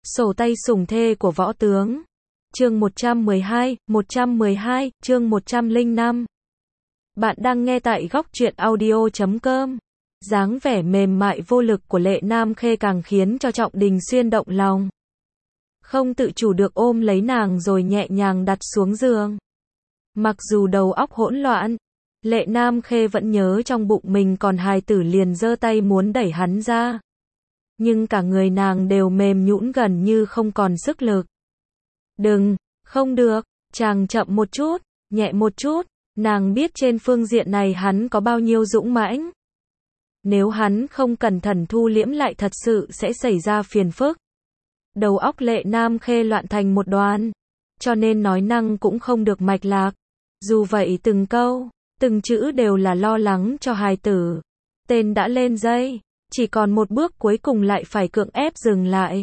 Sổ tay sủng thê của võ tướng. Chương 112, chương 105. Bạn đang nghe tại góc truyện audio.com. Dáng vẻ mềm mại vô lực của Lệ Nam Khê càng khiến cho Trọng Đình Xuyên động lòng. Không tự chủ được ôm lấy nàng rồi nhẹ nhàng đặt xuống giường. Mặc dù đầu óc hỗn loạn, Lệ Nam Khê vẫn nhớ trong bụng mình còn hài tử, liền giơ tay muốn đẩy hắn ra. Nhưng cả người nàng đều mềm nhũn gần như không còn sức lực. Đừng, không được, chàng chậm một chút, nhẹ một chút, nàng biết trên phương diện này hắn có bao nhiêu dũng mãnh. Nếu hắn không cẩn thận thu liễm lại thật sự sẽ xảy ra phiền phức. Đầu óc Lệ Nam Khê loạn thành một đoàn, cho nên nói năng cũng không được mạch lạc. Dù vậy từng câu, từng chữ đều là lo lắng cho hài tử. Tên đã lên dây, chỉ còn một bước cuối cùng lại phải cưỡng ép dừng lại.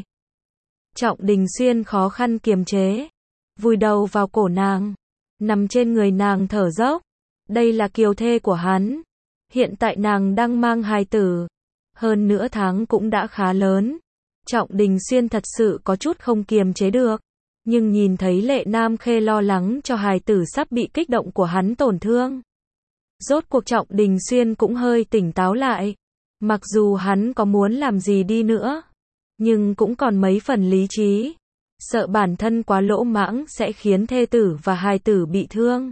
Trọng Đình Xuyên khó khăn kiềm chế, vùi đầu vào cổ nàng, nằm trên người nàng thở dốc. Đây là kiều thê của hắn. Hiện tại nàng đang mang hài tử, hơn nửa tháng cũng đã khá lớn. Trọng Đình Xuyên thật sự có chút không kiềm chế được, nhưng nhìn thấy Lệ Nam Khê lo lắng cho hài tử sắp bị kích động của hắn tổn thương. Rốt cuộc Trọng Đình Xuyên cũng hơi tỉnh táo lại. Mặc dù hắn có muốn làm gì đi nữa, nhưng cũng còn mấy phần lý trí. Sợ bản thân quá lỗ mãng sẽ khiến thê tử và hài tử bị thương.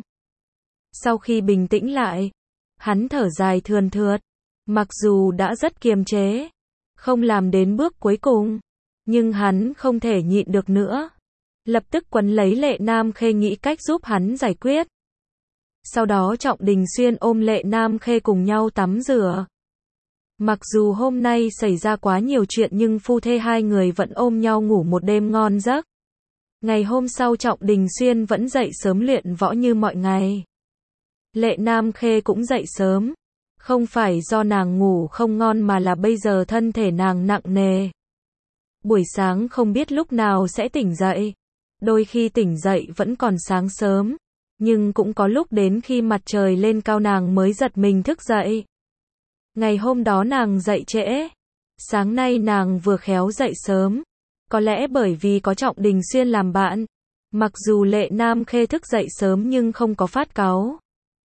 Sau khi bình tĩnh lại, hắn thở dài thườn thượt. Mặc dù đã rất kiềm chế, không làm đến bước cuối cùng, nhưng hắn không thể nhịn được nữa. Lập tức quấn lấy Lệ Nam Khê nghĩ cách giúp hắn giải quyết. Sau đó Trọng Đình Xuyên ôm Lệ Nam Khê cùng nhau tắm rửa. Mặc dù hôm nay xảy ra quá nhiều chuyện nhưng phu thê hai người vẫn ôm nhau ngủ một đêm ngon giấc. Ngày hôm sau Trọng Đình Xuyên vẫn dậy sớm luyện võ như mọi ngày. Lệ Nam Khê cũng dậy sớm. Không phải do nàng ngủ không ngon mà là bây giờ thân thể nàng nặng nề. Buổi sáng không biết lúc nào sẽ tỉnh dậy. Đôi khi tỉnh dậy vẫn còn sáng sớm. Nhưng cũng có lúc đến khi mặt trời lên cao nàng mới giật mình thức dậy. Ngày hôm đó nàng dậy trễ. Sáng nay nàng vừa khéo dậy sớm. Có lẽ bởi vì có Trọng Đình Xuyên làm bạn. Mặc dù Lệ Nam Khê thức dậy sớm nhưng không có phát cáu.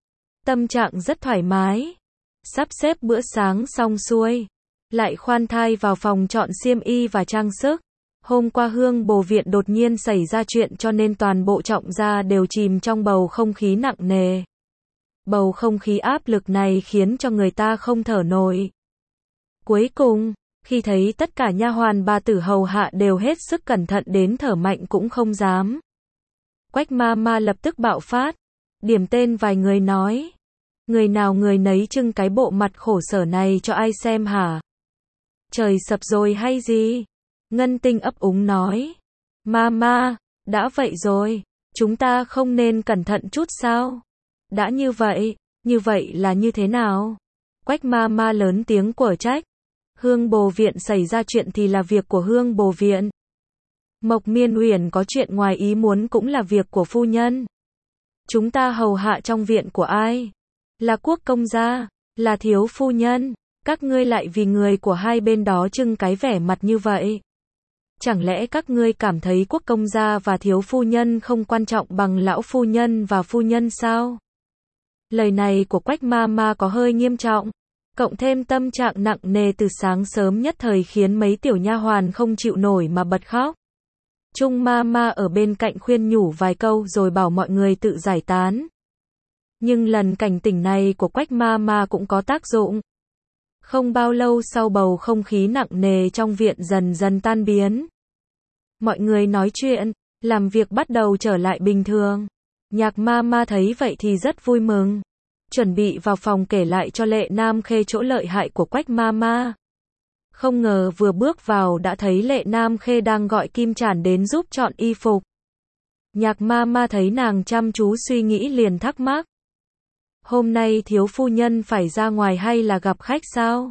Tâm trạng rất thoải mái. Sắp xếp bữa sáng xong xuôi. Lại khoan thai vào phòng chọn xiêm y và trang sức. Hôm qua Hương Bồ Viện đột nhiên xảy ra chuyện cho nên toàn bộ Trọng gia đều chìm trong bầu không khí nặng nề. Bầu không khí áp lực này khiến cho người ta không thở nổi. Cuối cùng, khi thấy tất cả nha hoàn bà tử hầu hạ đều hết sức cẩn thận đến thở mạnh cũng không dám. Quách ma ma lập tức bạo phát, điểm tên vài người nói. Người nào người nấy trưng cái bộ mặt khổ sở này cho ai xem hả? Trời sập rồi hay gì? Ngân Tinh ấp úng nói. Ma, đã vậy rồi, chúng ta không nên cẩn thận chút sao? Đã như vậy là như thế nào? Quách ma ma lớn tiếng quở trách. Hương Bồ Viện xảy ra chuyện thì là việc của Hương Bồ Viện. Mộc Miên Uyển có chuyện ngoài ý muốn cũng là việc của phu nhân. Chúng ta hầu hạ trong viện của ai? Là Quốc công gia, là thiếu phu nhân. Các ngươi lại vì người của hai bên đó trưng cái vẻ mặt như vậy. Chẳng lẽ các ngươi cảm thấy Quốc công gia và thiếu phu nhân không quan trọng bằng lão phu nhân và phu nhân sao? Lời này của Quách ma ma có hơi nghiêm trọng, cộng thêm tâm trạng nặng nề từ sáng sớm nhất thời khiến mấy tiểu nha hoàn không chịu nổi mà bật khóc. Trung ma ma ở bên cạnh khuyên nhủ vài câu rồi bảo mọi người tự giải tán. Nhưng lần cảnh tỉnh này của Quách ma ma cũng có tác dụng. Không bao lâu sau bầu không khí nặng nề trong viện dần dần tan biến. Mọi người nói chuyện, làm việc bắt đầu trở lại bình thường. Nhạc ma ma thấy vậy thì rất vui mừng. Chuẩn bị vào phòng kể lại cho Lệ Nam Khê chỗ lợi hại của Quách ma ma. Không ngờ vừa bước vào đã thấy Lệ Nam Khê đang gọi Kim Trản đến giúp chọn y phục. Nhạc ma ma thấy nàng chăm chú suy nghĩ liền thắc mắc. Hôm nay thiếu phu nhân phải ra ngoài hay là gặp khách sao?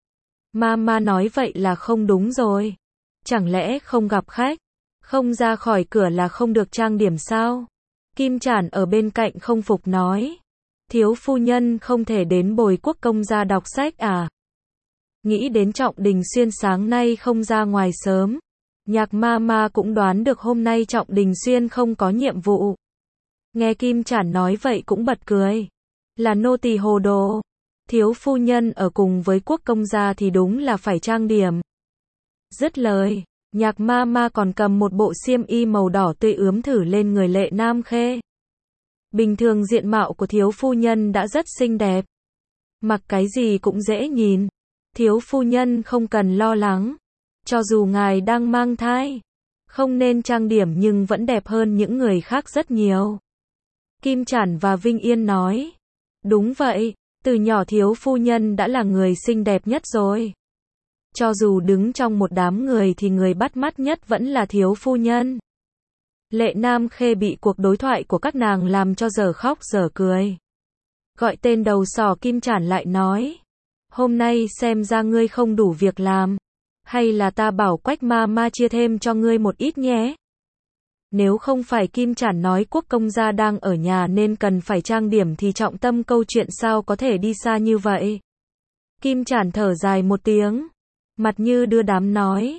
Ma nói vậy là không đúng rồi. Chẳng lẽ không gặp khách, không ra khỏi cửa là không được trang điểm sao? Kim Trản ở bên cạnh không phục nói. Thiếu phu nhân không thể đến Bồi Quốc công gia đọc sách à? Nghĩ đến Trọng Đình Xuyên sáng nay không ra ngoài sớm, Nhạc ma ma cũng đoán được hôm nay Trọng Đình Xuyên không có nhiệm vụ. Nghe Kim Chản nói vậy cũng bật cười. Là nô tỳ hồ đồ. Thiếu phu nhân ở cùng với quốc công gia thì đúng là phải trang điểm. Dứt lời, Nhạc ma ma còn cầm một bộ xiêm y màu đỏ tươi ướm thử lên người Lệ Nam Khê. Bình thường diện mạo của thiếu phu nhân đã rất xinh đẹp. Mặc cái gì cũng dễ nhìn. Thiếu phu nhân không cần lo lắng. Cho dù ngài đang mang thai, không nên trang điểm nhưng vẫn đẹp hơn những người khác rất nhiều. Kim Chản và Vinh Yên nói. Đúng vậy, từ nhỏ thiếu phu nhân đã là người xinh đẹp nhất rồi. Cho dù đứng trong một đám người thì người bắt mắt nhất vẫn là thiếu phu nhân. Lệ Nam Khê bị cuộc đối thoại của các nàng làm cho dở khóc dở cười. Gọi tên đầu sỏ Kim Chản lại nói. Hôm nay xem ra ngươi không đủ việc làm. Hay là ta bảo Quách ma ma chia thêm cho ngươi một ít nhé. Nếu không phải Kim Chản nói quốc công gia đang ở nhà nên cần phải trang điểm thì trọng tâm câu chuyện sao có thể đi xa như vậy. Kim Chản thở dài một tiếng. Mặt như đưa đám nói.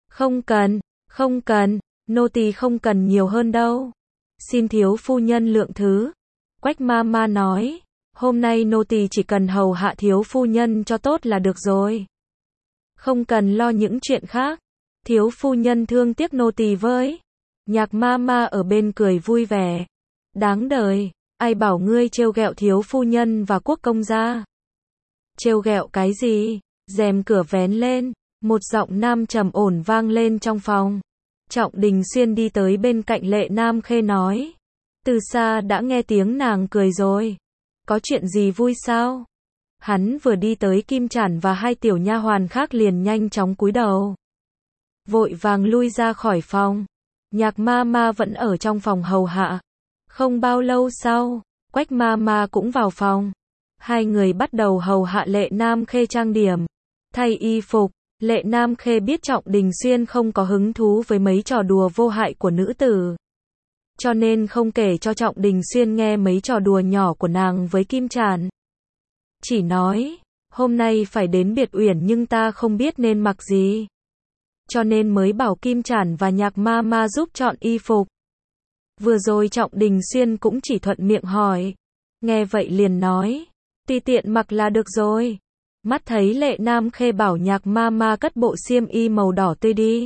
Không cần, nô tỳ không cần nhiều hơn đâu. Xin thiếu phu nhân lượng thứ. Quách ma ma nói. Hôm nay nô tỳ chỉ cần hầu hạ thiếu phu nhân cho tốt là được rồi. Không cần lo những chuyện khác. Thiếu phu nhân thương tiếc nô tỳ với. Nhạc ma ma ở bên cười vui vẻ. Đáng đời, ai bảo ngươi trêu ghẹo thiếu phu nhân và quốc công gia. Trêu ghẹo cái gì? Rèm cửa vén lên, một giọng nam trầm ổn vang lên trong phòng. Trọng Đình Xuyên đi tới bên cạnh Lệ Nam Khê nói. Từ xa đã nghe tiếng nàng cười rồi. Có chuyện gì vui sao? Hắn vừa đi tới Kim Chản và hai tiểu nha hoàn khác liền nhanh chóng cúi đầu. Vội vàng lui ra khỏi phòng. Nhạc ma ma vẫn ở trong phòng hầu hạ. Không bao lâu sau, Quách ma ma cũng vào phòng. Hai người bắt đầu hầu hạ Lệ Nam Khê trang điểm, thay y phục. Lệ Nam Khê biết Trọng Đình Xuyên không có hứng thú với mấy trò đùa vô hại của nữ tử. Cho nên không kể cho Trọng Đình Xuyên nghe mấy trò đùa nhỏ của nàng với Kim Chản. Chỉ nói, hôm nay phải đến Biệt Uyển nhưng ta không biết nên mặc gì. Cho nên mới bảo Kim Chản và Nhạc ma ma giúp chọn y phục. Vừa rồi Trọng Đình Xuyên cũng chỉ thuận miệng hỏi. Nghe vậy liền nói, tùy tiện mặc là được rồi. Mắt thấy Lệ Nam Khê bảo Nhạc ma ma cất bộ xiêm y màu đỏ tươi đi.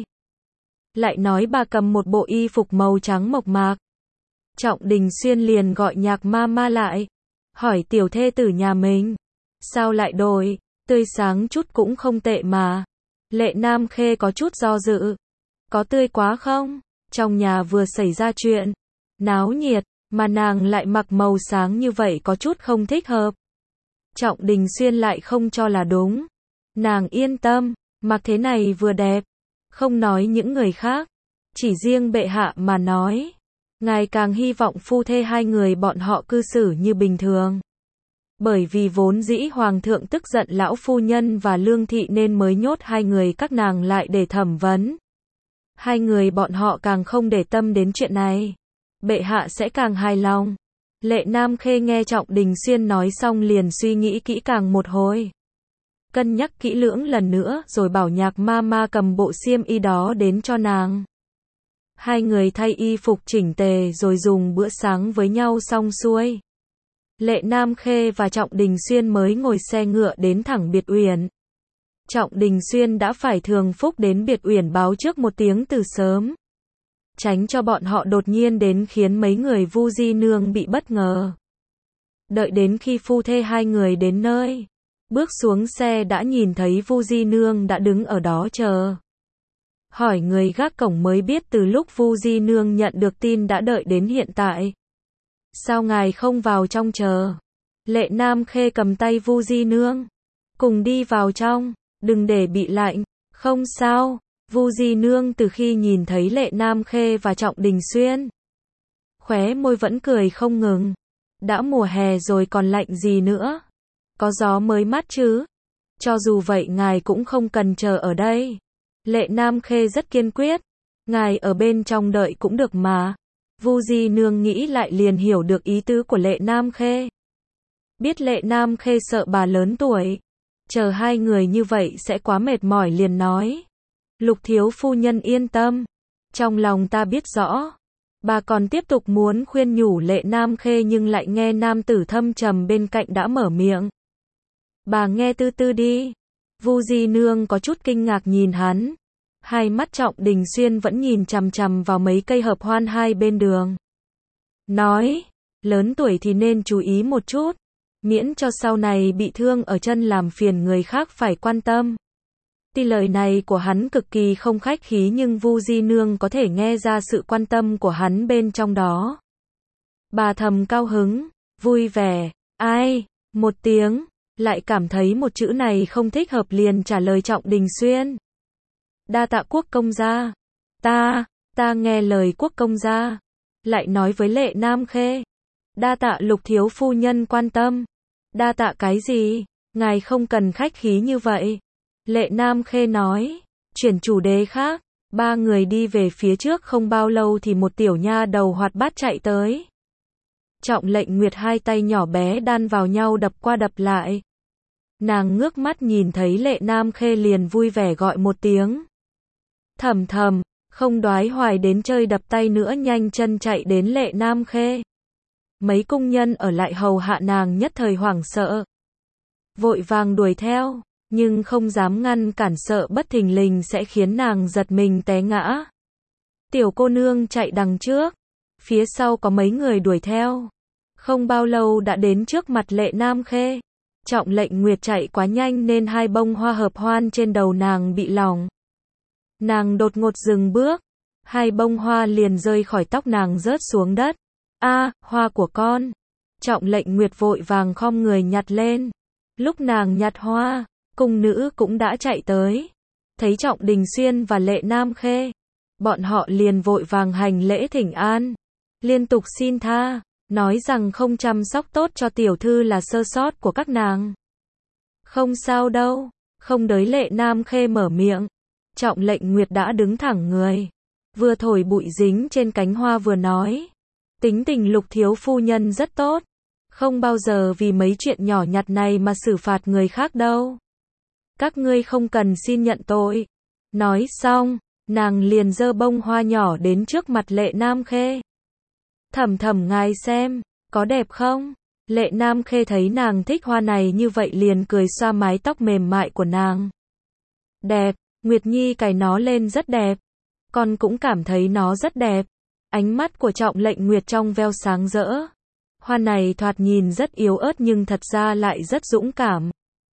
Lại nói bà cầm một bộ y phục màu trắng mộc mạc. Trọng Đình Xuyên liền gọi Nhạc ma ma lại. Hỏi tiểu thê tử nhà mình. Sao lại đổi, tươi sáng chút cũng không tệ mà. Lệ Nam Khê có chút do dự. Có tươi quá không? Trong nhà vừa xảy ra chuyện náo nhiệt, mà nàng lại mặc màu sáng như vậy có chút không thích hợp. Trọng Đình Xuyên lại không cho là đúng. Nàng yên tâm, mặc thế này vừa đẹp. Không nói những người khác, chỉ riêng bệ hạ mà nói. Ngài càng hy vọng phu thê hai người bọn họ cư xử như bình thường. Bởi vì vốn dĩ hoàng thượng tức giận lão phu nhân và lương thị nên mới nhốt hai người các nàng lại để thẩm vấn. Hai người bọn họ càng không để tâm đến chuyện này. Bệ hạ sẽ càng hài lòng. Lệ Nam Khê nghe Trọng Đình Xuyên nói xong liền suy nghĩ kỹ càng một hồi. Cân nhắc kỹ lưỡng lần nữa rồi bảo Nhạc ma ma cầm bộ xiêm y đó đến cho nàng. Hai người thay y phục chỉnh tề rồi dùng bữa sáng với nhau xong xuôi. Lệ Nam Khê và Trọng Đình Xuyên mới ngồi xe ngựa đến thẳng Biệt Uyển. Trọng Đình Xuyên đã phải thường phúc đến Biệt Uyển báo trước một tiếng từ sớm. Tránh cho bọn họ đột nhiên đến khiến mấy người Vu Di Nương bị bất ngờ. Đợi đến khi phu thê hai người đến nơi, bước xuống xe đã nhìn thấy Vu Di Nương đã đứng ở đó chờ. Hỏi người gác cổng mới biết từ lúc Vu Di Nương nhận được tin đã đợi đến hiện tại. Sao ngài không vào trong chờ? Lệ Nam Khê cầm tay Vu Di Nương. Cùng đi vào trong, đừng để bị lạnh. Không sao. Vu Di Nương từ khi nhìn thấy Lệ Nam Khê và Trọng Đình Xuyên, khóe môi vẫn cười không ngừng. Đã mùa hè rồi còn lạnh gì nữa? Có gió mới mát chứ? Cho dù vậy ngài cũng không cần chờ ở đây. Lệ Nam Khê rất kiên quyết. Ngài ở bên trong đợi cũng được mà. Vu Di Nương nghĩ lại liền hiểu được ý tứ của Lệ Nam Khê. Biết Lệ Nam Khê sợ bà lớn tuổi, chờ hai người như vậy sẽ quá mệt mỏi liền nói. Lục thiếu phu nhân yên tâm. Trong lòng ta biết rõ. Bà còn tiếp tục muốn khuyên nhủ Lệ Nam Khê nhưng lại nghe nam tử thâm trầm bên cạnh đã mở miệng. Bà nghe từ từ đi. Vu Di Nương có chút kinh ngạc nhìn hắn. Hai mắt Trọng Đình Xuyên vẫn nhìn chằm chằm vào mấy cây hợp hoan hai bên đường. Nói, lớn tuổi thì nên chú ý một chút. Miễn cho sau này bị thương ở chân làm phiền người khác phải quan tâm. Tuy lời này của hắn cực kỳ không khách khí nhưng Vu Di Nương có thể nghe ra sự quan tâm của hắn bên trong đó. Bà thầm cao hứng, vui vẻ, ai, một tiếng, lại cảm thấy một chữ này không thích hợp liền trả lời Trọng Đình Xuyên. Đa tạ quốc công gia. Ta nghe lời quốc công gia. Lại nói với Lệ Nam Khê. Đa tạ Lục thiếu phu nhân quan tâm. Đa tạ cái gì? Ngài không cần khách khí như vậy. Lệ Nam Khê nói. Chuyển chủ đề khác. Ba người đi về phía trước không bao lâu thì một tiểu nha đầu hoạt bát chạy tới. Trọng Lệnh Nguyệt hai tay nhỏ bé đan vào nhau đập qua đập lại. Nàng ngước mắt nhìn thấy Lệ Nam Khê liền vui vẻ gọi một tiếng. Thầm thầm, không đoái hoài đến chơi đập tay nữa nhanh chân chạy đến Lệ Nam Khê. Mấy cung nhân ở lại hầu hạ nàng nhất thời hoảng sợ. Vội vàng đuổi theo, nhưng không dám ngăn cản sợ bất thình lình sẽ khiến nàng giật mình té ngã. Tiểu cô nương chạy đằng trước, phía sau có mấy người đuổi theo. Không bao lâu đã đến trước mặt Lệ Nam Khê. Trọng Lệnh Nguyệt chạy quá nhanh nên hai bông hoa hợp hoan trên đầu nàng bị lỏng. Nàng đột ngột dừng bước, hai bông hoa liền rơi khỏi tóc nàng rớt xuống đất. A, hoa của con. Trọng Lệnh Nguyệt vội vàng khom người nhặt lên. Lúc nàng nhặt hoa, cung nữ cũng đã chạy tới. Thấy Trọng Đình Xuyên và Lệ Nam Khê, bọn họ liền vội vàng hành lễ thỉnh an, liên tục xin tha, nói rằng không chăm sóc tốt cho tiểu thư là sơ sót của các nàng. Không sao đâu, không đợi Lệ Nam Khê mở miệng. Trọng Lệnh Nguyệt đã đứng thẳng người, vừa thổi bụi dính trên cánh hoa vừa nói. Tính tình Lục thiếu phu nhân rất tốt, không bao giờ vì mấy chuyện nhỏ nhặt này mà xử phạt người khác đâu. Các ngươi không cần xin nhận tội. Nói xong, nàng liền giơ bông hoa nhỏ đến trước mặt Lệ Nam Khê. Thầm thầm ngài xem, có đẹp không? Lệ Nam Khê thấy nàng thích hoa này như vậy liền cười xoa mái tóc mềm mại của nàng. Đẹp, Nguyệt Nhi cài nó lên rất đẹp. Con cũng cảm thấy nó rất đẹp. Ánh mắt của Trọng Lệnh Nguyệt trong veo sáng rỡ. Hoa này thoạt nhìn rất yếu ớt nhưng thật ra lại rất dũng cảm.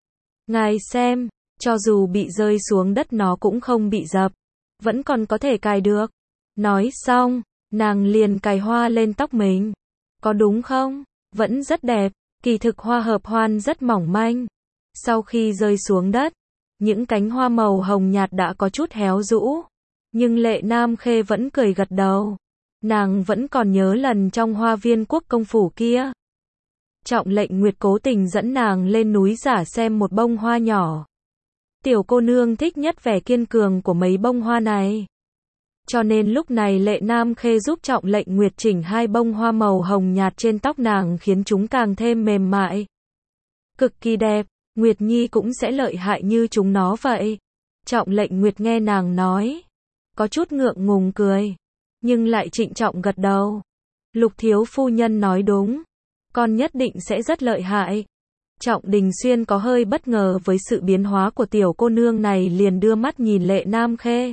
Ngài xem, cho dù bị rơi xuống đất nó cũng không bị dập, vẫn còn có thể cài được. Nói xong, nàng liền cài hoa lên tóc mình. Có đúng không? Vẫn rất đẹp, kỳ thực hoa hợp hoan rất mỏng manh. Sau khi rơi xuống đất, những cánh hoa màu hồng nhạt đã có chút héo rũ. Nhưng Lệ Nam Khê vẫn cười gật đầu. Nàng vẫn còn nhớ lần trong hoa viên quốc công phủ kia. Trọng Lệnh Nguyệt cố tình dẫn nàng lên núi giả xem một bông hoa nhỏ. Tiểu cô nương thích nhất vẻ kiên cường của mấy bông hoa này. Cho nên lúc này Lệ Nam Khê giúp Trọng Lệnh Nguyệt chỉnh hai bông hoa màu hồng nhạt trên tóc nàng khiến chúng càng thêm mềm mại. Cực kỳ đẹp, Nguyệt Nhi cũng sẽ lợi hại như chúng nó vậy. Trọng Lệnh Nguyệt nghe nàng nói, có chút ngượng ngùng cười, nhưng lại trịnh trọng gật đầu. Lục thiếu phu nhân nói đúng, con nhất định sẽ rất lợi hại. Trọng Đình Xuyên có hơi bất ngờ với sự biến hóa của tiểu cô nương này liền đưa mắt nhìn Lệ Nam Khê.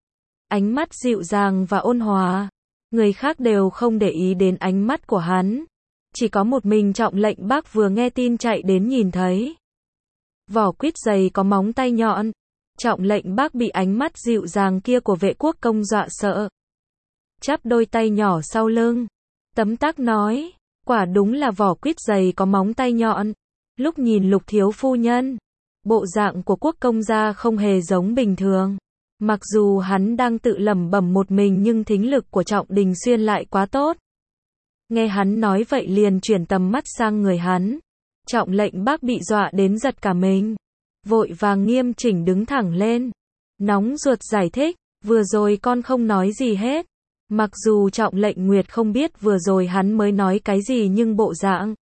Ánh mắt dịu dàng và ôn hòa. Người khác đều không để ý đến ánh mắt của hắn. Chỉ có một mình Trọng Lệnh Bác vừa nghe tin chạy đến nhìn thấy. Vỏ quýt dày có móng tay nhọn. Trọng Lệnh Bác bị ánh mắt dịu dàng kia của vệ quốc công dọa sợ. Chắp đôi tay nhỏ sau lưng. Tấm tắc nói, quả đúng là vỏ quýt dày có móng tay nhọn. Lúc nhìn Lục thiếu phu nhân, bộ dạng của quốc công gia không hề giống bình thường. Mặc dù hắn đang tự lẩm bẩm một mình nhưng thính lực của Trọng Đình Xuyên lại quá tốt. Nghe hắn nói vậy liền chuyển tầm mắt sang người hắn. Trọng Lệnh Bác bị dọa đến giật cả mình. Vội vàng nghiêm chỉnh đứng thẳng lên. Nóng ruột giải thích, vừa rồi con không nói gì hết. Mặc dù Trọng Lệnh Nguyệt không biết vừa rồi hắn mới nói cái gì nhưng bộ dạng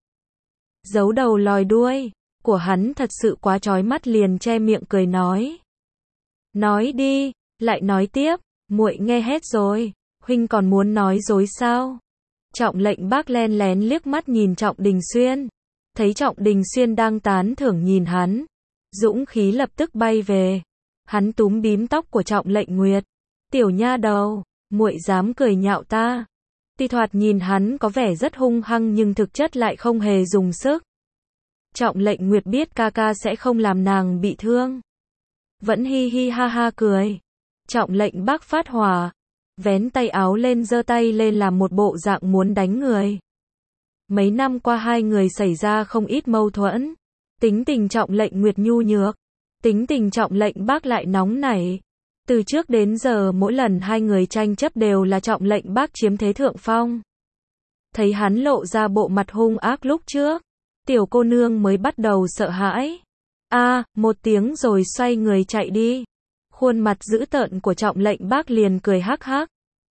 giấu đầu lòi đuôi của hắn thật sự quá chói mắt liền che miệng cười nói. Nói đi, Lại nói tiếp, muội nghe hết rồi, huynh còn muốn nói dối sao? Trọng Lệnh Bác len lén liếc mắt nhìn Trọng Đình Xuyên, thấy Trọng Đình Xuyên đang tán thưởng nhìn hắn, dũng khí lập tức bay về. Hắn túm bím tóc của Trọng Lệnh Nguyệt, tiểu nha đầu, muội dám cười nhạo ta. Tuy thoạt nhìn hắn có vẻ rất hung hăng nhưng thực chất lại không hề dùng sức. Trọng Lệnh Nguyệt biết ca ca sẽ không làm nàng bị thương, vẫn hi hi ha ha cười. Trọng Lệnh Bác phát hỏa, vén tay áo lên giơ tay lên làm một bộ dạng muốn đánh người. Mấy năm qua hai người xảy ra không ít mâu thuẫn. Tính tình Trọng Lệnh Nguyệt nhu nhược, tính tình Trọng Lệnh Bác lại nóng nảy. Từ trước đến giờ mỗi lần hai người tranh chấp đều là Trọng Lệnh Bác chiếm thế thượng phong. Thấy hắn lộ ra bộ mặt hung ác lúc trước, tiểu cô nương mới bắt đầu sợ hãi. Một tiếng rồi xoay người chạy đi. Khuôn mặt dữ tợn của Trọng Lệnh Bác liền cười hắc hắc.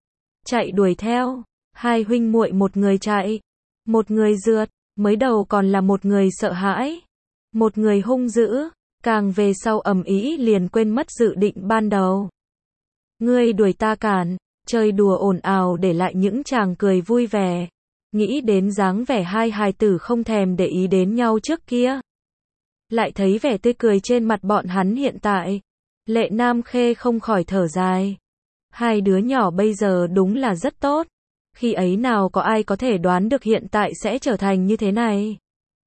Chạy đuổi theo, hai huynh muội một người chạy, một người rượt, mới đầu còn là một người sợ hãi, một người hung dữ, càng về sau ầm ĩ liền quên mất dự định ban đầu. Ngươi đuổi ta cản, chơi đùa ồn ào để lại những chàng cười vui vẻ. Nghĩ đến dáng vẻ hai hài tử không thèm để ý đến nhau trước kia, lại thấy vẻ tươi cười trên mặt bọn hắn hiện tại, Lệ Nam Khê không khỏi thở dài. Hai đứa nhỏ bây giờ đúng là rất tốt. Khi ấy nào có ai có thể đoán được hiện tại sẽ trở thành như thế này.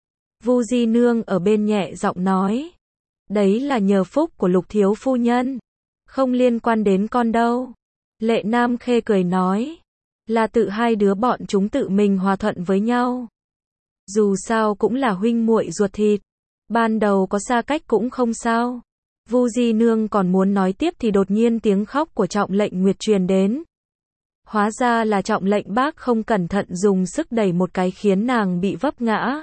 Vu Di Nương ở bên nhẹ giọng nói. Đấy là nhờ phúc của Lục thiếu phu nhân, không liên quan đến con đâu. Lệ Nam Khê cười nói. Là tự hai đứa bọn chúng tự mình hòa thuận với nhau. Dù sao cũng là huynh muội ruột thịt. Ban đầu có xa cách cũng không sao. Vu Di Nương còn muốn nói tiếp thì đột nhiên tiếng khóc của Trọng Lệnh Nguyệt truyền đến. Hóa ra là Trọng Lệnh Bác không cẩn thận dùng sức đẩy một cái khiến nàng bị vấp ngã.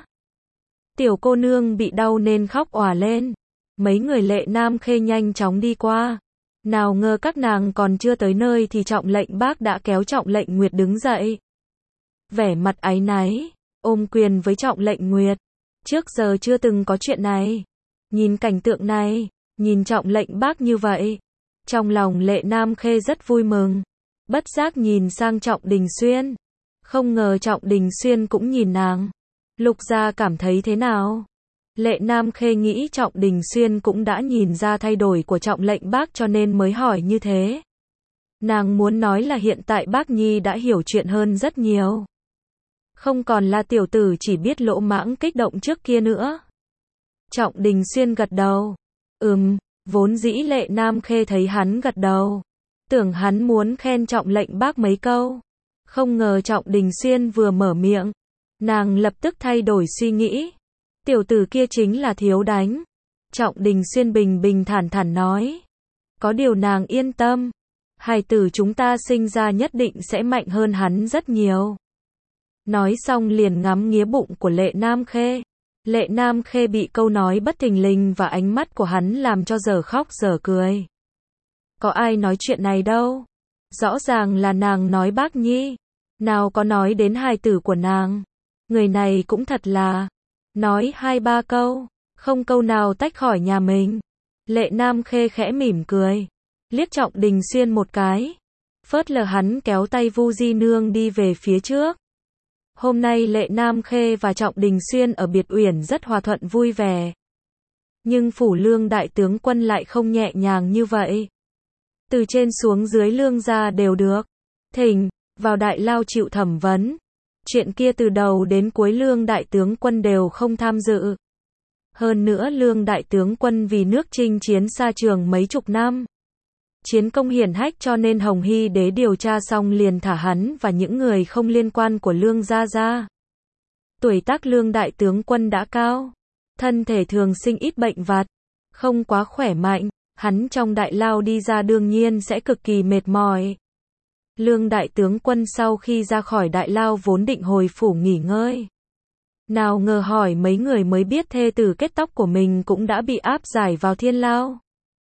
Tiểu cô nương bị đau nên khóc òa lên. Mấy người Lệ Nam Khê nhanh chóng đi qua. Nào ngờ các nàng còn chưa tới nơi thì Trọng Lệnh Bác đã kéo Trọng Lệnh Nguyệt đứng dậy. Vẻ mặt áy náy, ôm quyền với Trọng Lệnh Nguyệt. Trước giờ chưa từng có chuyện này. Nhìn cảnh tượng này, nhìn Trọng Lệnh Bác như vậy, trong lòng Lệ Nam Khê rất vui mừng. Bất giác nhìn sang Trọng Đình Xuyên. Không ngờ Trọng Đình Xuyên cũng nhìn nàng. Lục gia cảm thấy thế nào? Lệ Nam Khê nghĩ Trọng Đình Xuyên cũng đã nhìn ra thay đổi của Trọng Lệnh Bác cho nên mới hỏi như thế. Nàng muốn nói là hiện tại Bác Nhi đã hiểu chuyện hơn rất nhiều. Không còn là tiểu tử chỉ biết lỗ mãng kích động trước kia nữa. Trọng Đình Xuyên gật đầu. Vốn dĩ Lệ Nam Khê thấy hắn gật đầu, tưởng hắn muốn khen Trọng Lệnh Bác mấy câu. Không ngờ Trọng Đình Xuyên vừa mở miệng, nàng lập tức thay đổi suy nghĩ. Tiểu tử kia chính là thiếu đánh. Trọng Đình Xuyên bình bình thản thản nói. Có điều nàng yên tâm, hài tử chúng ta sinh ra nhất định sẽ mạnh hơn hắn rất nhiều. Nói xong liền ngắm nghía bụng của Lệ Nam Khê. Lệ Nam Khê bị câu nói bất thình lình và ánh mắt của hắn làm cho giờ khóc giờ cười. Có ai nói chuyện này đâu. Rõ ràng là nàng nói Bác Nhi. Nào có nói đến hài tử của nàng. Người này cũng thật là nói 2-3 câu, không câu nào tách khỏi nhà mình. Lệ Nam Khê khẽ mỉm cười, liếc Trọng Đình Xuyên một cái, phớt lờ hắn kéo tay Vu Di Nương đi về phía trước. Hôm nay Lệ Nam Khê và Trọng Đình Xuyên ở Biệt Uyển rất hòa thuận vui vẻ. Nhưng phủ Lương đại tướng quân lại không nhẹ nhàng như vậy. Từ trên xuống dưới Lương gia đều được thỉnh vào đại lao chịu thẩm vấn. Chuyện kia từ đầu đến cuối Lương đại tướng quân đều không tham dự. Hơn nữa Lương đại tướng quân vì nước chinh chiến xa trường mấy chục năm, chiến công hiển hách cho nên Hồng Hy đế điều tra xong liền thả hắn và những người không liên quan của Lương gia ra. Tuổi tác Lương đại tướng quân đã cao, thân thể thường sinh ít bệnh vặt, không quá khỏe mạnh, hắn trong đại lao đi ra đương nhiên sẽ cực kỳ mệt mỏi. Lương đại tướng quân sau khi ra khỏi đại lao vốn định hồi phủ nghỉ ngơi. Nào ngờ hỏi mấy người mới biết thê tử kết tóc của mình cũng đã bị áp giải vào thiên lao.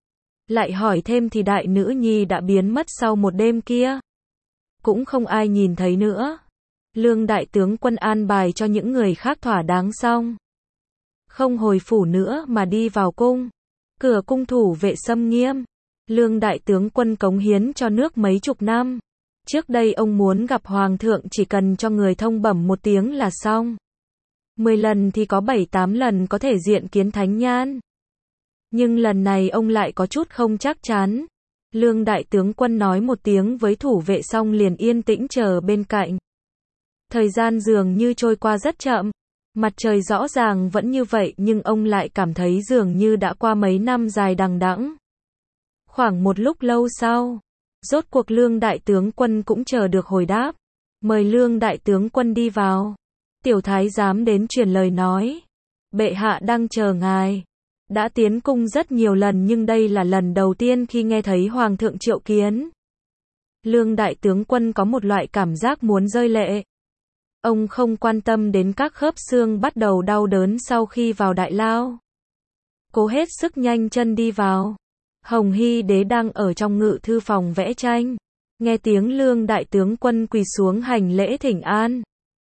Lại hỏi thêm thì đại nữ nhi đã biến mất sau một đêm kia. Cũng không ai nhìn thấy nữa. Lương đại tướng quân an bài cho những người khác thỏa đáng xong. Không hồi phủ nữa mà đi vào cung. Cửa cung thủ vệ xâm nghiêm. Lương đại tướng quân cống hiến cho nước mấy chục năm. Trước đây ông muốn gặp hoàng thượng chỉ cần cho người thông bẩm một tiếng là xong. 10 lần thì có 7-8 lần có thể diện kiến thánh nhan. Nhưng lần này ông lại có chút không chắc chắn. Lương đại tướng quân nói một tiếng với thủ vệ xong liền yên tĩnh chờ bên cạnh. Thời gian dường như trôi qua rất chậm. Mặt trời rõ ràng vẫn như vậy nhưng ông lại cảm thấy dường như đã qua mấy năm dài đằng đẵng. Khoảng một lúc lâu sau, rốt cuộc Lương đại tướng quân cũng chờ được hồi đáp. Mời Lương đại tướng quân đi vào. Tiểu thái giám đến truyền lời nói. Bệ hạ đang chờ ngài. Đã tiến cung rất nhiều lần nhưng đây là lần đầu tiên khi nghe thấy hoàng thượng triệu kiến. Lương đại tướng quân có một loại cảm giác muốn rơi lệ. Ông không quan tâm đến các khớp xương bắt đầu đau đớn sau khi vào đại lao. Cố hết sức nhanh chân đi vào. Hồng Hy đế đang ở trong ngự thư phòng vẽ tranh. Nghe tiếng Lương đại tướng quân quỳ xuống hành lễ thỉnh an.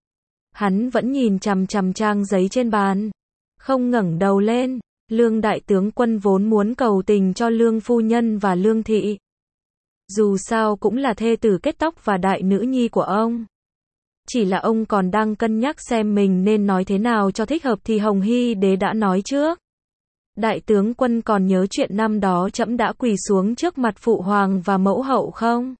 Hắn vẫn nhìn chằm chằm trang giấy trên bàn. Không ngẩng đầu lên. Lương đại tướng quân vốn muốn cầu tình cho Lương phu nhân và Lương thị. Dù sao cũng là thê tử kết tóc và đại nữ nhi của ông. Chỉ là ông còn đang cân nhắc xem mình nên nói thế nào cho thích hợp thì Hồng Hy đế đã nói trước. Đại tướng quân còn nhớ chuyện năm đó trẫm đã quỳ xuống trước mặt phụ hoàng và mẫu hậu không?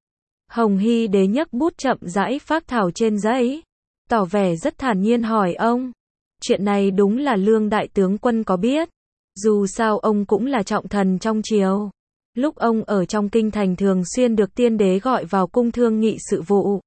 Hồng Hy đế nhấc bút chậm rãi phác thảo trên giấy. Tỏ vẻ rất thản nhiên hỏi ông. Chuyện này đúng là Lương đại tướng quân có biết. Dù sao ông cũng là trọng thần trong triều. Lúc ông ở trong kinh thành thường xuyên được tiên đế gọi vào cung thương nghị sự vụ.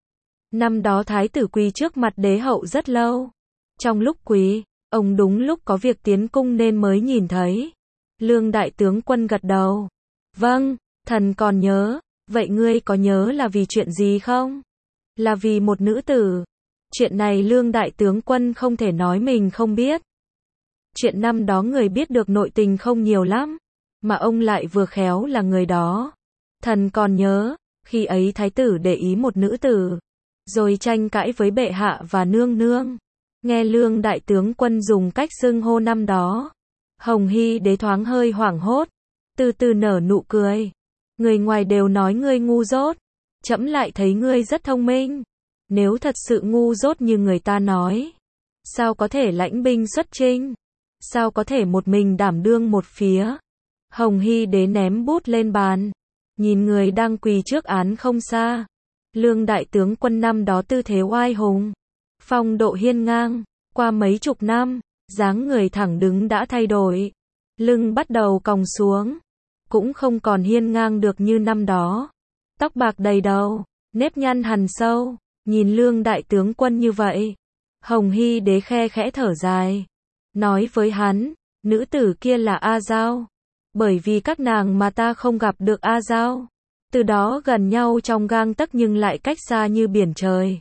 Năm đó thái tử quỳ trước mặt đế hậu rất lâu. Trong lúc quỳ, ông đúng lúc có việc tiến cung nên mới nhìn thấy. Lương đại tướng quân gật đầu. Vâng, thần còn nhớ. Vậy ngươi có nhớ là vì chuyện gì không? Là vì một nữ tử. Chuyện này Lương đại tướng quân không thể nói mình không biết. Chuyện năm đó người biết được nội tình không nhiều lắm. Mà ông lại vừa khéo là người đó. Thần còn nhớ, khi ấy thái tử để ý một nữ tử. Rồi tranh cãi với bệ hạ và nương nương. Nghe Lương đại tướng quân dùng cách xưng hô năm đó. Hồng Hy đế thoáng hơi hoảng hốt. Từ từ nở nụ cười. Người ngoài đều nói ngươi ngu dốt. Trẫm lại thấy ngươi rất thông minh. Nếu thật sự ngu dốt như người ta nói. Sao có thể lãnh binh xuất chinh? Sao có thể một mình đảm đương một phía? Hồng Hy đế ném bút lên bàn. Nhìn người đang quỳ trước án không xa. Lương đại tướng quân năm đó tư thế oai hùng. Phong độ hiên ngang. Qua mấy chục năm, dáng người thẳng đứng đã thay đổi. Lưng bắt đầu còng xuống. Cũng không còn hiên ngang được như năm đó. Tóc bạc đầy đầu. Nếp nhăn hằn sâu. Nhìn Lương đại tướng quân như vậy. Hồng Hy đế khe khẽ thở dài. Nói với hắn, nữ tử kia là A Giao. Bởi vì các nàng mà ta không gặp được A Giao. Từ đó gần nhau trong gang tấc nhưng lại cách xa như biển trời.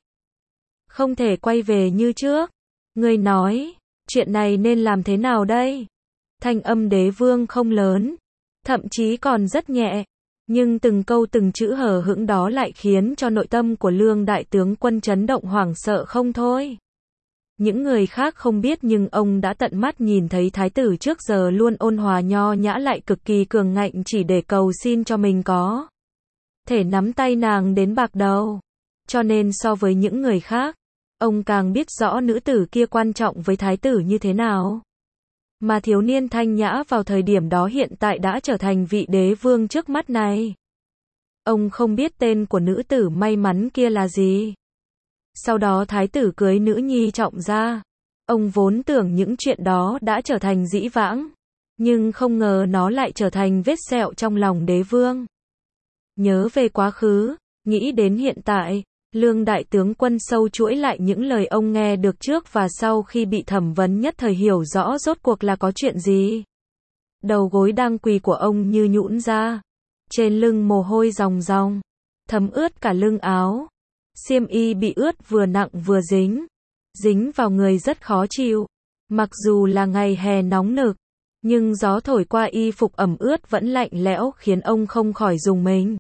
Không thể quay về như trước. Ngươi nói, chuyện này nên làm thế nào đây? Thanh âm đế vương không lớn. Thậm chí còn rất nhẹ. Nhưng từng câu từng chữ hờ hững đó lại khiến cho nội tâm của Lương đại tướng quân chấn động hoảng sợ không thôi. Những người khác không biết nhưng ông đã tận mắt nhìn thấy thái tử trước giờ luôn ôn hòa nho nhã lại cực kỳ cường ngạnh chỉ để cầu xin cho mình có thể nắm tay nàng đến bạc đầu. Cho nên so với những người khác, ông càng biết rõ nữ tử kia quan trọng với thái tử như thế nào. Mà thiếu niên thanh nhã vào thời điểm đó hiện tại đã trở thành vị đế vương trước mắt này. Ông không biết tên của nữ tử may mắn kia là gì. Sau đó thái tử cưới nữ nhi trọng gia. Ông vốn tưởng những chuyện đó đã trở thành dĩ vãng. Nhưng không ngờ nó lại trở thành vết sẹo trong lòng đế vương. Nhớ về quá khứ, nghĩ đến hiện tại, Lương đại tướng quân sâu chuỗi lại những lời ông nghe được trước và sau khi bị thẩm vấn nhất thời hiểu rõ rốt cuộc là có chuyện gì. Đầu gối đang quỳ của ông như nhũn ra. Trên lưng mồ hôi ròng ròng, thấm ướt cả lưng áo. Xiêm y bị ướt vừa nặng vừa dính. Dính vào người rất khó chịu. Mặc dù là ngày hè nóng nực, nhưng gió thổi qua y phục ẩm ướt vẫn lạnh lẽo khiến ông không khỏi rùng mình.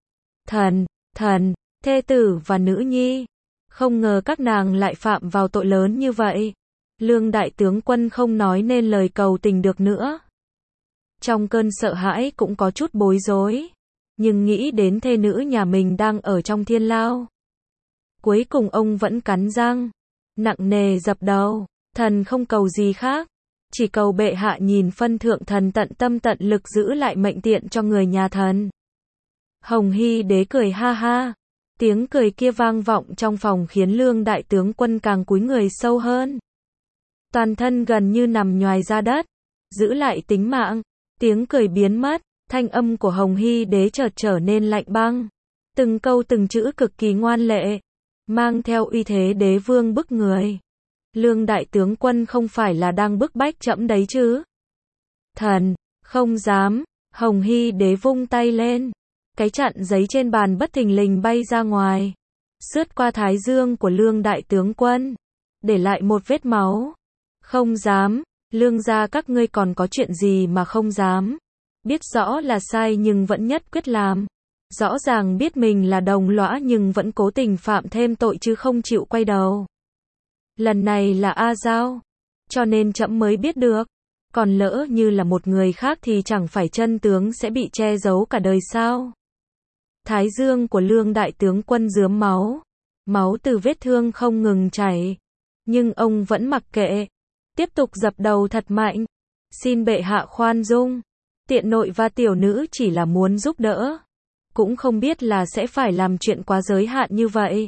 Thần, thê tử và nữ nhi. Không ngờ các nàng lại phạm vào tội lớn như vậy. Lương đại tướng quân không nói nên lời cầu tình được nữa. Trong cơn sợ hãi cũng có chút bối rối. Nhưng nghĩ đến thê nữ nhà mình đang ở trong thiên lao. Cuối cùng ông vẫn cắn răng. Nặng nề dập đầu. Thần không cầu gì khác. Chỉ cầu bệ hạ nhìn phân thượng thần tận tâm tận lực giữ lại mệnh tiện cho người nhà thần. Hồng Hy đế cười ha ha. Tiếng cười kia vang vọng trong phòng khiến Lương đại tướng quân càng cúi người sâu hơn. Toàn thân gần như nằm nhoài ra đất. Giữ lại tính mạng. Tiếng cười biến mất. Thanh âm của Hồng Hy đế chợt trở nên lạnh băng. Từng câu từng chữ cực kỳ ngoan lệ. Mang theo uy thế đế vương bức người. Lương đại tướng quân không phải là đang bức bách trẫm đấy chứ? Thần, không dám. Hồng Hy đế vung tay lên. Cái chặn giấy trên bàn bất thình lình bay ra ngoài. Sướt qua thái dương của Lương đại tướng quân. Để lại một vết máu. Không dám. Lương gia các ngươi còn có chuyện gì mà không dám? Biết rõ là sai nhưng vẫn nhất quyết làm. Rõ ràng biết mình là đồng lõa nhưng vẫn cố tình phạm thêm tội chứ không chịu quay đầu. Lần này là A Giao. Cho nên trẫm mới biết được. Còn lỡ như là một người khác thì chẳng phải chân tướng sẽ bị che giấu cả đời sao? Thái dương của Lương đại tướng quân rướm máu. Máu từ vết thương không ngừng chảy. Nhưng ông vẫn mặc kệ. Tiếp tục dập đầu thật mạnh. Xin bệ hạ khoan dung. Tiện nội và tiểu nữ chỉ là muốn giúp đỡ. Cũng không biết là sẽ phải làm chuyện quá giới hạn như vậy.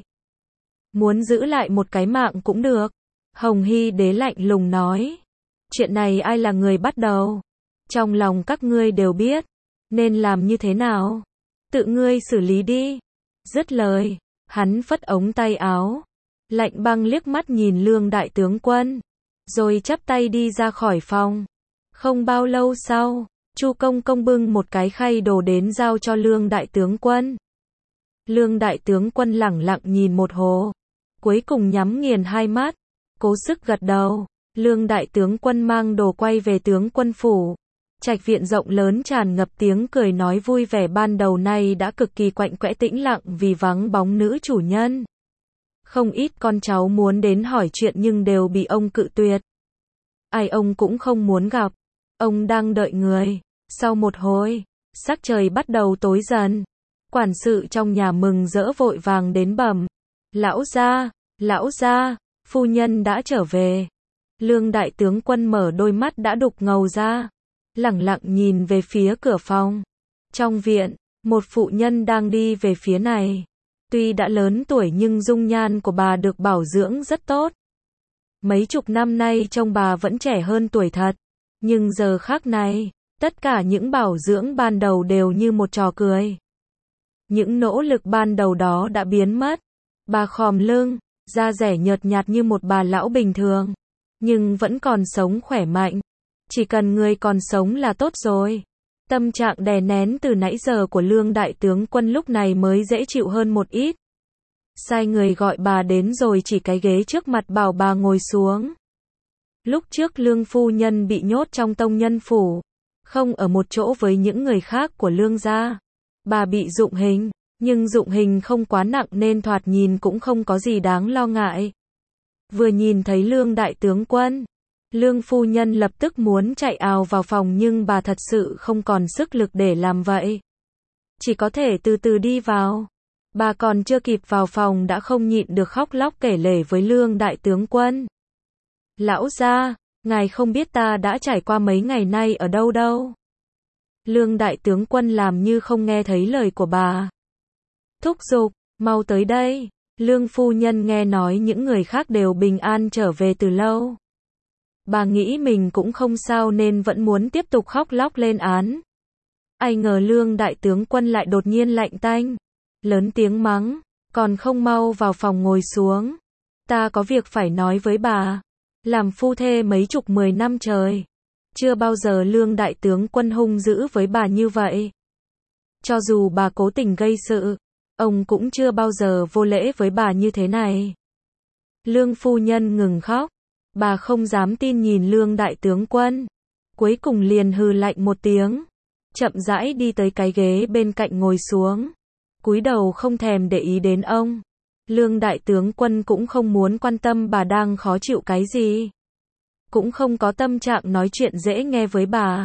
Muốn giữ lại một cái mạng cũng được. Hồng Hy đế lạnh lùng nói. Chuyện này ai là người bắt đầu? Trong lòng các ngươi đều biết. Nên làm như thế nào? Tự ngươi xử lý đi. Dứt lời. Hắn phất ống tay áo. Lạnh băng liếc mắt nhìn Lương đại tướng quân. Rồi chắp tay đi ra khỏi phòng. Không bao lâu sau. Chu Công Công bưng một cái khay đồ đến giao cho Lương đại tướng quân. Lương đại tướng quân lẳng lặng nhìn một hồi. Cuối cùng nhắm nghiền hai mắt. Cố sức gật đầu. Lương đại tướng quân mang đồ quay về tướng quân phủ. Trạch viện rộng lớn tràn ngập tiếng cười nói vui vẻ ban đầu nay đã cực kỳ quạnh quẽ tĩnh lặng vì vắng bóng nữ chủ nhân. Không ít con cháu muốn đến hỏi chuyện nhưng đều bị ông cự tuyệt. Ai ông cũng không muốn gặp. Ông đang đợi người. Sau một hồi, sắc trời bắt đầu tối dần. Quản sự trong nhà mừng rỡ vội vàng đến bẩm. Lão gia, phu nhân đã trở về. Lương đại tướng quân mở đôi mắt đã đục ngầu ra. Lẳng lặng nhìn về phía cửa phòng. Trong viện, một phụ nhân đang đi về phía này. Tuy đã lớn tuổi nhưng dung nhan của bà được bảo dưỡng rất tốt. Mấy chục năm nay trông bà vẫn trẻ hơn tuổi thật. Nhưng giờ khác này, tất cả những bảo dưỡng ban đầu đều như một trò cười. Những nỗ lực ban đầu đó đã biến mất. Bà khom lưng, da dẻ nhợt nhạt như một bà lão bình thường. Nhưng vẫn còn sống khỏe mạnh. Chỉ cần người còn sống là tốt rồi. Tâm trạng đè nén từ nãy giờ của Lương đại tướng quân lúc này mới dễ chịu hơn một ít. Sai người gọi bà đến rồi chỉ cái ghế trước mặt bảo bà ngồi xuống. Lúc trước Lương phu nhân bị nhốt trong tông nhân phủ. Không ở một chỗ với những người khác của Lương gia. Bà bị dụng hình. Nhưng dụng hình không quá nặng nên thoạt nhìn cũng không có gì đáng lo ngại. Vừa nhìn thấy Lương đại tướng quân. Lương phu nhân lập tức muốn chạy ào vào phòng nhưng bà thật sự không còn sức lực để làm vậy. Chỉ có thể từ từ đi vào. Bà còn chưa kịp vào phòng đã không nhịn được khóc lóc kể lể với Lương đại tướng quân. Lão gia, ngài không biết ta đã trải qua mấy ngày nay ở đâu đâu. Lương đại tướng quân làm như không nghe thấy lời của bà. Thúc giục, mau tới đây. Lương phu nhân nghe nói những người khác đều bình an trở về từ lâu. Bà nghĩ mình cũng không sao nên vẫn muốn tiếp tục khóc lóc lên án. Ai ngờ Lương đại tướng quân lại đột nhiên lạnh tanh. Lớn tiếng mắng, còn không mau vào phòng ngồi xuống. Ta có việc phải nói với bà. Làm phu thê mấy chục 10 năm trời. Chưa bao giờ Lương đại tướng quân hung dữ với bà như vậy. Cho dù bà cố tình gây sự, ông cũng chưa bao giờ vô lễ với bà như thế này. Lương phu nhân ngừng khóc. Bà không dám tin nhìn Lương đại tướng quân. Cuối cùng liền hừ lạnh một tiếng. Chậm rãi đi tới cái ghế bên cạnh ngồi xuống. Cúi đầu không thèm để ý đến ông. Lương đại tướng quân cũng không muốn quan tâm bà đang khó chịu cái gì. Cũng không có tâm trạng nói chuyện dễ nghe với bà.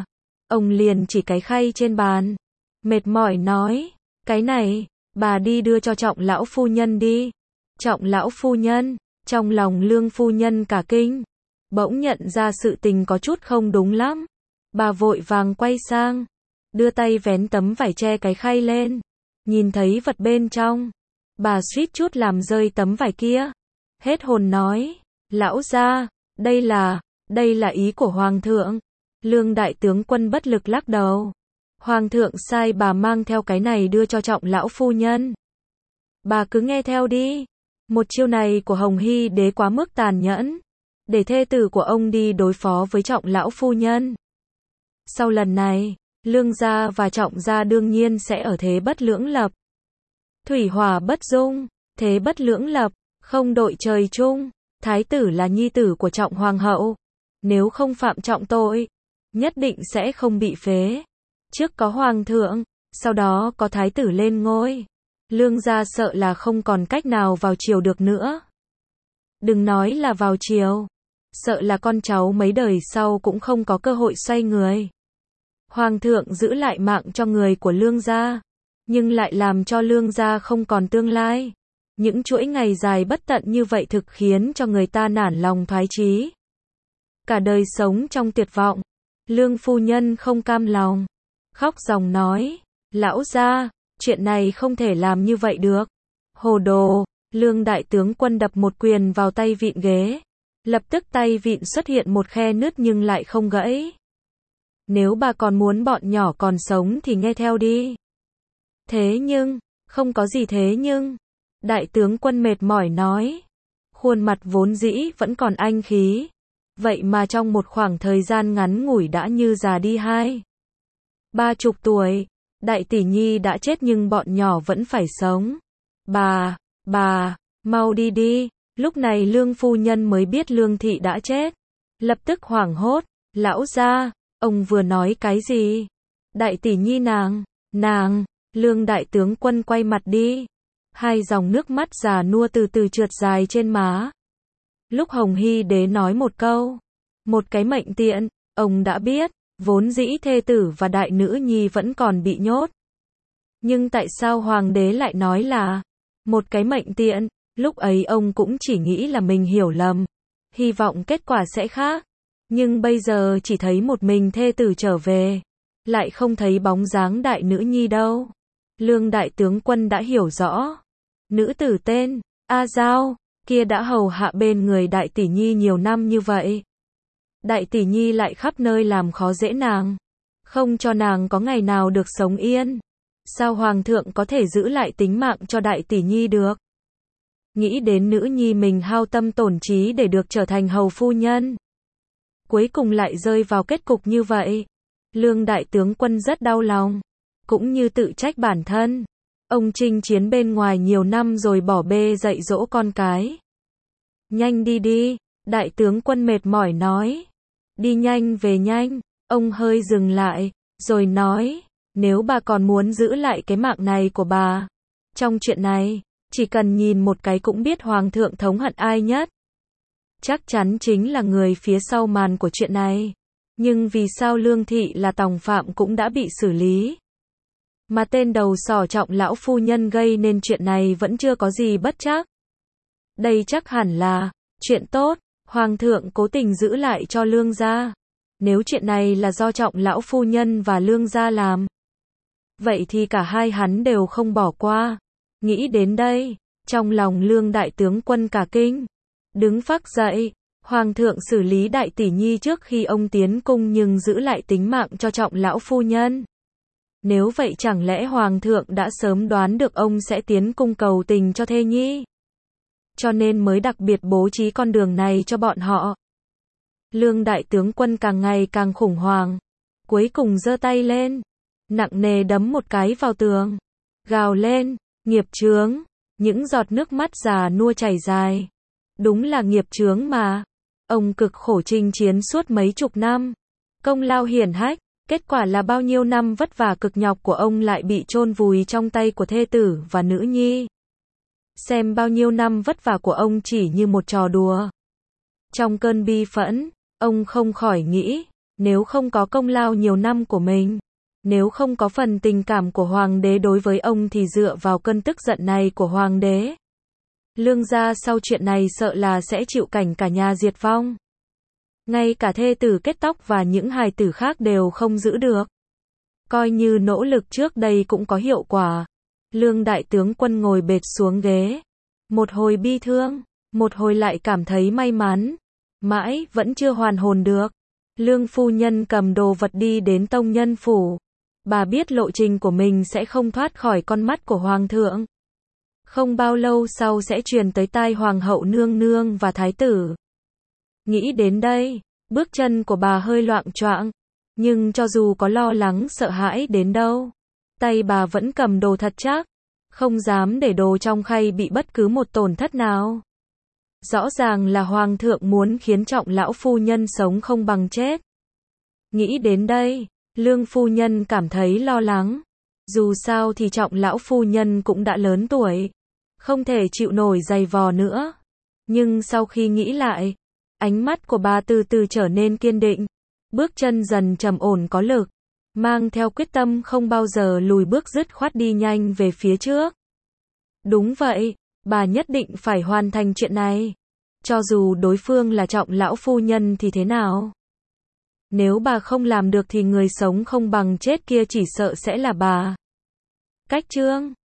Ông liền chỉ cái khay trên bàn. Mệt mỏi nói, cái này, bà đi đưa cho Trọng lão phu nhân đi. Trọng lão phu nhân, trong lòng Lương phu nhân cả kinh. Bỗng nhận ra sự tình có chút không đúng lắm. Bà vội vàng quay sang, đưa tay vén tấm vải che cái khay lên. Nhìn thấy vật bên trong, bà suýt chút làm rơi tấm vải kia. Hết hồn nói, lão gia, đây là ý của Hoàng thượng. Lương đại tướng quân bất lực lắc đầu. Hoàng thượng sai bà mang theo cái này đưa cho Trọng lão phu nhân. Bà cứ nghe theo đi. Một chiêu này của Hồng Hy đế quá mức tàn nhẫn. Để thê tử của ông đi đối phó với Trọng lão phu nhân. Sau lần này, Lương gia và Trọng gia đương nhiên sẽ ở thế bất lưỡng lập. Thủy hỏa bất dung, thế bất lưỡng lập, không đội trời chung. Thái tử là nhi tử của Trọng hoàng hậu. Nếu không phạm trọng tội, nhất định sẽ không bị phế. Trước có hoàng thượng, sau đó có thái tử lên ngôi. Lương gia sợ là không còn cách nào vào triều được nữa. Đừng nói là vào triều, sợ là con cháu mấy đời sau cũng không có cơ hội xoay người. Hoàng thượng giữ lại mạng cho người của Lương gia, nhưng lại làm cho Lương gia không còn tương lai. Những chuỗi ngày dài bất tận như vậy thực khiến cho người ta nản lòng thoái chí. Cả đời sống trong tuyệt vọng. Lương phu nhân không cam lòng, khóc ròng nói, lão gia, chuyện này không thể làm như vậy được. Hồ đồ. Lương đại tướng quân đập một quyền vào tay vịn ghế. Lập tức tay vịn xuất hiện một khe nứt nhưng lại không gãy. Nếu bà còn muốn bọn nhỏ còn sống thì nghe theo đi. Thế nhưng, không có gì thế nhưng. Đại tướng quân mệt mỏi nói. Khuôn mặt vốn dĩ vẫn còn anh khí. Vậy mà trong một khoảng thời gian ngắn ngủi đã như già đi 30 tuổi. Đại tỷ nhi đã chết nhưng bọn nhỏ vẫn phải sống. Bà, mau đi đi. Lúc này Lương phu nhân mới biết Lương thị đã chết. Lập tức hoảng hốt. Lão gia, ông vừa nói cái gì? Đại tỷ nhi nàng. Lương đại tướng quân quay mặt đi. Hai dòng nước mắt già nua từ từ trượt dài trên má. Lúc Hồng Hy đế nói một câu, một cái mệnh tiện, ông đã biết, vốn dĩ thê tử và đại nữ nhi vẫn còn bị nhốt. Nhưng tại sao hoàng đế lại nói là một cái mệnh tiện? Lúc ấy ông cũng chỉ nghĩ là mình hiểu lầm, hy vọng kết quả sẽ khác. Nhưng bây giờ chỉ thấy một mình thê tử trở về, lại không thấy bóng dáng đại nữ nhi đâu. Lương đại tướng quân đã hiểu rõ. Nữ tử tên A Giao kia đã hầu hạ bên người đại tỷ nhi nhiều năm như vậy. Đại tỷ nhi lại khắp nơi làm khó dễ nàng, không cho nàng có ngày nào được sống yên. Sao hoàng thượng có thể giữ lại tính mạng cho đại tỷ nhi được? Nghĩ đến nữ nhi mình hao tâm tổn trí để được trở thành hầu phu nhân, cuối cùng lại rơi vào kết cục như vậy. Lương đại tướng quân rất đau lòng, cũng như tự trách bản thân. Ông chinh chiến bên ngoài nhiều năm rồi bỏ bê dạy dỗ con cái. Nhanh đi đi, đại tướng quân mệt mỏi nói. Đi nhanh về nhanh. Ông hơi dừng lại, rồi nói, nếu bà còn muốn giữ lại cái mạng này của bà, trong chuyện này, chỉ cần nhìn một cái cũng biết hoàng thượng thống hận ai nhất. Chắc chắn chính là người phía sau màn của chuyện này. Nhưng vì sao Lương thị là tòng phạm cũng đã bị xử lý, mà tên đầu sỏ Trọng lão phu nhân gây nên chuyện này vẫn chưa có gì bất trắc? Đây chắc hẳn là chuyện tốt, hoàng thượng cố tình giữ lại cho Lương gia. Nếu chuyện này là do Trọng lão phu nhân và Lương gia làm, vậy thì cả hai hắn đều không bỏ qua. Nghĩ đến đây, trong lòng Lương đại tướng quân cả kinh, đứng phác dậy. Hoàng thượng xử lý đại tỷ nhi trước khi ông tiến cung nhưng giữ lại tính mạng cho Trọng lão phu nhân. Nếu vậy chẳng lẽ hoàng thượng đã sớm đoán được ông sẽ tiến cung cầu tình cho thê nhi, cho nên mới đặc biệt bố trí con đường này cho bọn họ. Lương đại tướng quân càng ngày càng khủng hoảng, cuối cùng giơ tay lên, nặng nề đấm một cái vào tường, gào lên, nghiệp chướng. Những giọt nước mắt già nua chảy dài. Đúng là nghiệp chướng mà. Ông cực khổ chinh chiến suốt mấy chục năm, công lao hiển hách, kết quả là bao nhiêu năm vất vả cực nhọc của ông lại bị chôn vùi trong tay của thê tử và nữ nhi. Xem bao nhiêu năm vất vả của ông chỉ như một trò đùa. Trong cơn bi phẫn, ông không khỏi nghĩ, Nếu không có công lao nhiều năm của mình, nếu không có phần tình cảm của hoàng đế đối với ông thì dựa vào cơn tức giận này của hoàng đế, Lương gia sau chuyện này sợ là sẽ chịu cảnh cả nhà diệt vong. Ngay cả thê tử kết tóc và những hài tử khác đều không giữ được. Coi như nỗ lực trước đây cũng có hiệu quả. Lương đại tướng quân ngồi bệt xuống ghế. Một hồi bi thương, một hồi lại cảm thấy may mắn. Mãi, vẫn chưa hoàn hồn được. Lương phu nhân cầm đồ vật đi đến tông nhân phủ. Bà biết lộ trình của mình sẽ không thoát khỏi con mắt của hoàng thượng. Không bao lâu sau sẽ truyền tới tai hoàng hậu nương nương và thái tử. Nghĩ đến đây, bước chân của bà hơi loạng choạng. Nhưng cho dù có lo lắng sợ hãi đến đâu, tay bà vẫn cầm đồ thật chắc. Không dám để đồ trong khay bị bất cứ một tổn thất nào. Rõ ràng là hoàng thượng muốn khiến Trọng lão phu nhân sống không bằng chết. Nghĩ đến đây, Lương phu nhân cảm thấy lo lắng. Dù sao thì Trọng lão phu nhân cũng đã lớn tuổi, không thể chịu nổi giày vò nữa. Nhưng sau khi nghĩ lại, ánh mắt của bà từ từ trở nên kiên định, bước chân dần trầm ổn có lực, mang theo quyết tâm không bao giờ lùi bước dứt khoát đi nhanh về phía trước. Đúng vậy, bà nhất định phải hoàn thành chuyện này. Cho dù đối phương là Trọng lão phu nhân thì thế nào? Nếu bà không làm được thì người sống không bằng chết kia chỉ sợ sẽ là bà. Cách chương